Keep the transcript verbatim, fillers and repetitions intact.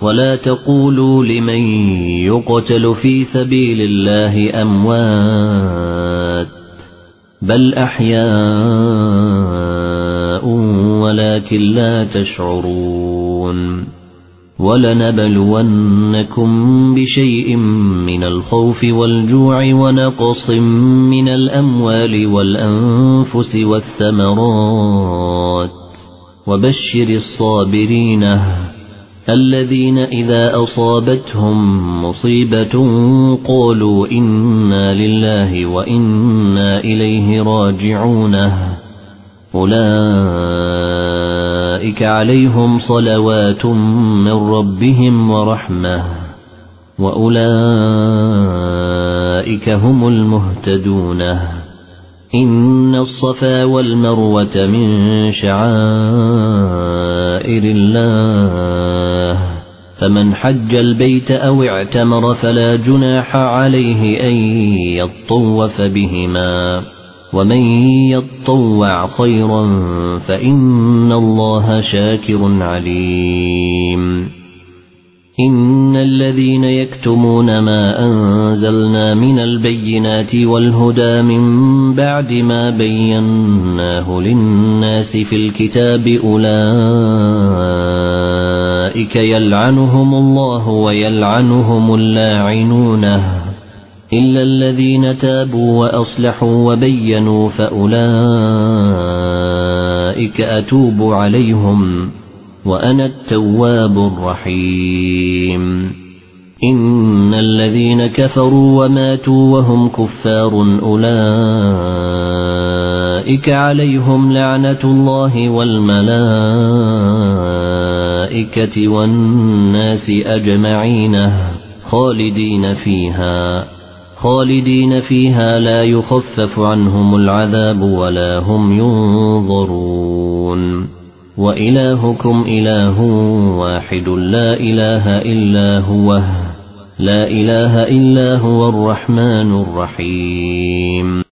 ولا تقولوا لمن يقتل في سبيل الله أموات بل أحياء ولكن لا تشعرون ولنبلونكم بشيء من الخوف والجوع ونقص من الأموال والأنفس والثمرات وبشر الصابرين الذين إذا أصابتهم مصيبة قالوا إنا لله وإنا إليه راجعون أولئك عليهم صلوات من ربهم ورحمة وأولئك هم المهتدون إن الصفا والمروة من شعائر الله فمن حج البيت أو اعتمر فلا جناح عليه أن يطوف بهما ومن يطوع خيرا فإن الله شاكر عليم إن الذين يكتمون ما أنزلنا من البينات والهدى من بعد ما بيناه للناس في الكتاب أولئك يلعنهم الله ويلعنهم اللاعنون إلا الذين تابوا وأصلحوا وبينوا فأولئك أتوب عليهم وأنا التواب الرحيم إن الذين كفروا وماتوا وهم كفار أولئك عليهم لعنة الله والملائكة والناس أجمعين خالدين فيها خالدين فيها لا يخفف عنهم العذاب ولا هم ينظرون وإلهكم إله واحد لا إله إلا هو لا إله إلا هو الرحمن الرحيم